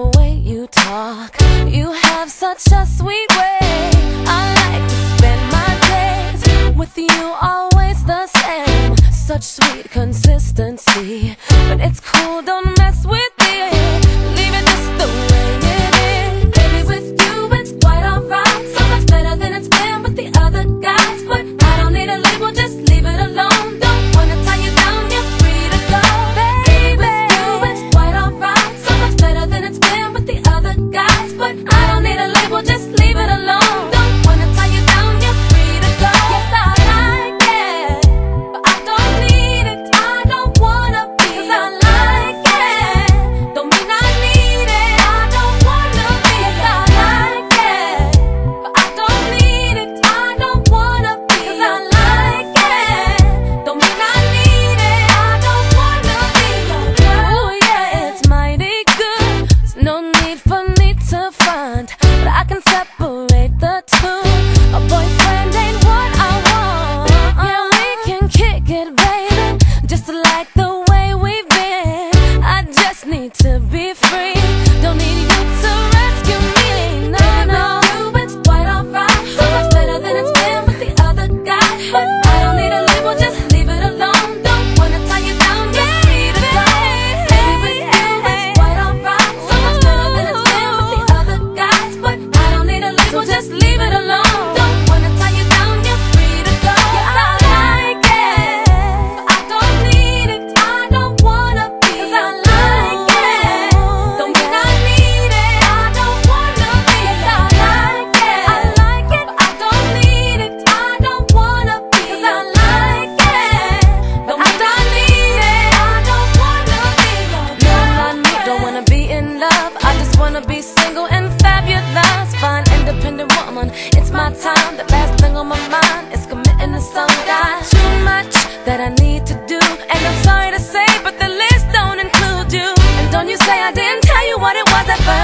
the way you talk. You have such a sweet way. I like to spend my days with you, always the same. Such sweet consistency, but it's cool, don't mess with it. Leave it just the way it is. Baby, with you it's quite alright. So much better than it's been with the other guys. But I don't need a label, just leave it alone. Don't wanna tie you down, you're free to go. Baby, with you it's quite alright. So much better than it's been with the other guys. But I don't need a label, just leave it alone. Don't wanna tie you down, you're free to go. Yes, I like it, but I don't need it. I don't wanna be, 'cause I like it. Don't mean I need it. I don't wanna be. Yes, I like it, but I don't need it. I don't wanna be, 'cause I like it. Don't mean I need it. I don't wanna be your girl. Ooh, yeah, it's mighty good. There's no need for me to front, but I can separate the two. A boyfriend ain't what I want. Yeah, we can kick it, baby, just like the way we've been. I just need to be free. Don't need you to rescue me. No, no. You, it's quite alright. So much better than it's been with the other guy. But I don't need a label, just leave it alone. Don't wanna tie you down, just free to go. Baby, with you it's quite alright. So much better than it's been with the other guys. But I don't need a label, just leave it alone. Don't wanna tie you down, you're free to go. Yes, I like it, but I don't need it. I don't wanna be, 'cause I like it. Don't mean I need it. I don't wanna be. Yes, I like it, but I don't need it. I don't wanna be, 'cause I like it. Don't mean I need it. I don't wanna be your girl. No, not me, don't wanna be in love. I just wanna be single and fabulous. Fine, independent woman, it's my time. The last thing on my mind is committing to some guy. Too much that I need to do, and I'm sorry to say, but the list don't include you. And don't you say I didn't tell you what it was at first.